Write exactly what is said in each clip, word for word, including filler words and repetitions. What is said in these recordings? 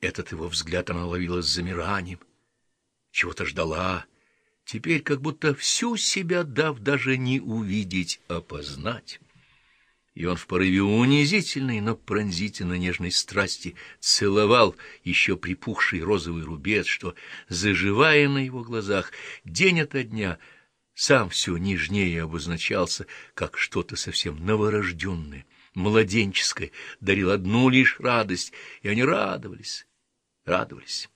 Этот его взгляд она ловила с замиранием, чего-то ждала, теперь как будто всю себя дав даже не увидеть, а познать. И он в порыве унизительной, но пронзительно нежной страсти целовал еще припухший розовый рубец, что, заживая на его глазах, день ото дня сам все нежнее обозначался, как что-то совсем новорожденное, младенческое, дарил одну лишь радость, и они радовались, радовались.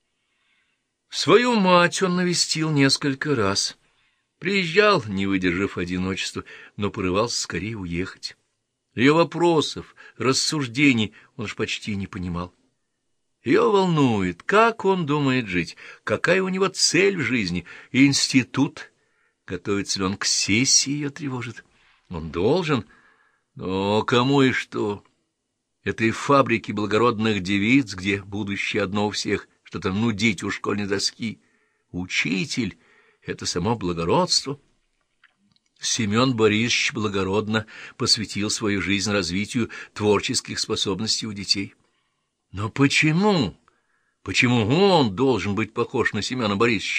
Свою мать он навестил несколько раз. Приезжал, не выдержав одиночества, но порывался скорее уехать. Ее вопросов, рассуждений он уж почти не понимал. Ее волнует, как он думает жить, какая у него цель в жизни, институт, готовится ли он к сессии, ее тревожит. Он должен, но кому и что? Этой фабрике благородных девиц, где будущее одно у всех, что-то нудить у школьной доски. Учитель — это само благородство. Семен Борисович благородно посвятил свою жизнь развитию творческих способностей у детей. Но почему? Почему он должен быть похож на Семена Борисовича?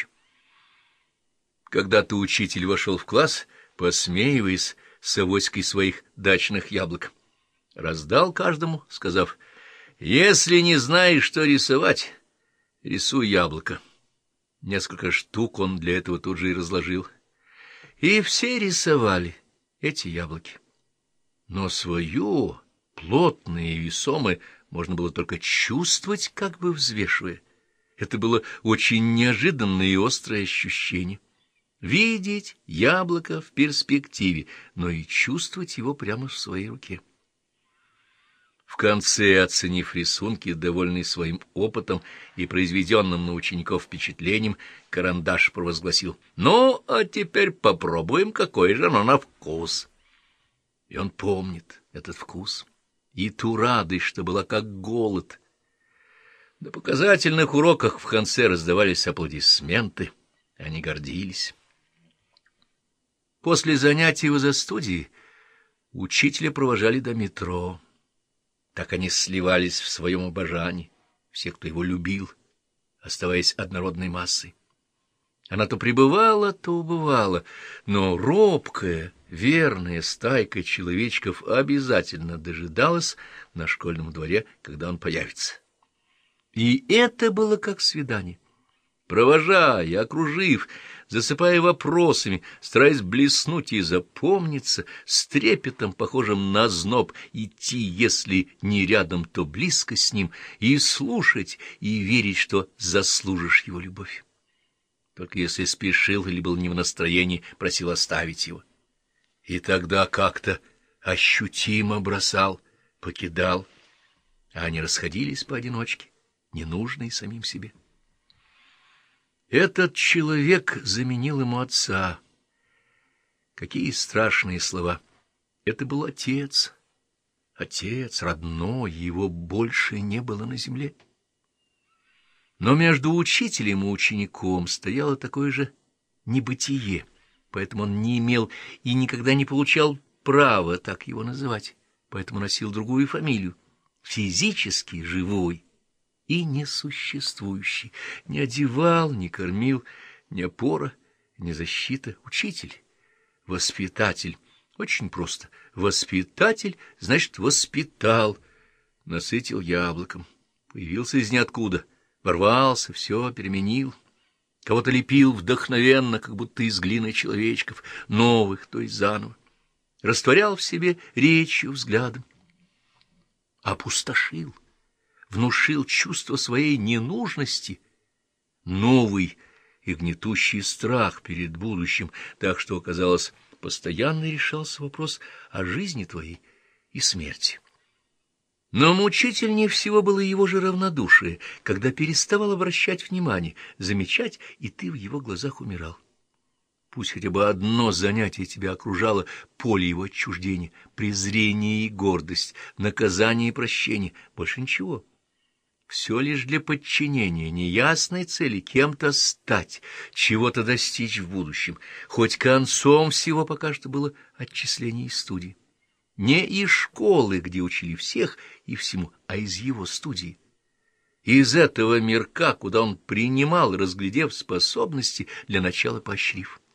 Когда-то учитель вошел в класс, посмеиваясь с авоськой своих дачных яблок. Раздал каждому, сказав: «Если не знаешь, что рисовать, рисуй яблоко». Несколько штук он для этого тут же и разложил. И все рисовали эти яблоки. Но свое, плотное и весомое, можно было только чувствовать, как бы взвешивая. Это было очень неожиданное и острое ощущение. Видеть яблоко в перспективе, но и чувствовать его прямо в своей руке. В конце, оценив рисунки, довольный своим опытом и произведенным на учеников впечатлением, Карандаш провозгласил: «Ну, а теперь попробуем, какое же оно на вкус». И он помнит этот вкус и ту радость, что была как голод. На показательных уроках в конце раздавались аплодисменты, они гордились. После занятий в изо-студии учителя провожали до метро. Так они сливались в своем обожании, все, кто его любил, оставаясь однородной массой. Она то пребывала, то убывала, но робкая, верная стайка человечков обязательно дожидалась на школьном дворе, когда он появится. И это было как свидание. Провожая, окружив, засыпая вопросами, стараясь блеснуть и запомниться, с трепетом, похожим на зноб, идти, если не рядом, то близко с ним, и слушать, и верить, что заслужишь его любовь. Только если спешил или был не в настроении, просил оставить его. И тогда как-то ощутимо бросал, покидал, а они расходились поодиночке, ненужные самим себе. Этот человек заменил ему отца. Какие страшные слова! Это был отец. Отец, родной, его больше не было на земле. Но между учителем и учеником стояло такое же небытие, поэтому он не имел и никогда не получал права так его называть, поэтому носил другую фамилию, физически живой и несуществующий, не одевал, не кормил, не опора, не защита, учитель, воспитатель. Очень просто. Воспитатель, значит, воспитал, насытил яблоком, появился из ниоткуда, ворвался, все переменил, кого-то лепил вдохновенно, как будто из глины человечков, новых, то есть заново, растворял в себе речью, взглядом, опустошил, внушил чувство своей ненужности, новый и гнетущий страх перед будущим, так что, казалось, постоянно решался вопрос о жизни твоей и смерти. Но мучительнее всего было его же равнодушие, когда переставал обращать внимание, замечать, и ты в его глазах умирал. Пусть хотя бы одно занятие тебя окружало, поле его отчуждения, презрение и гордость, наказание и прощение, больше ничего. Все лишь для подчинения неясной цели кем-то стать, чего-то достичь в будущем, хоть концом всего пока что было отчисление из студии. Не из школы, где учили всех и всему, а из его студии. из этого мирка, куда он принимал, разглядев способности, для начала поощрив.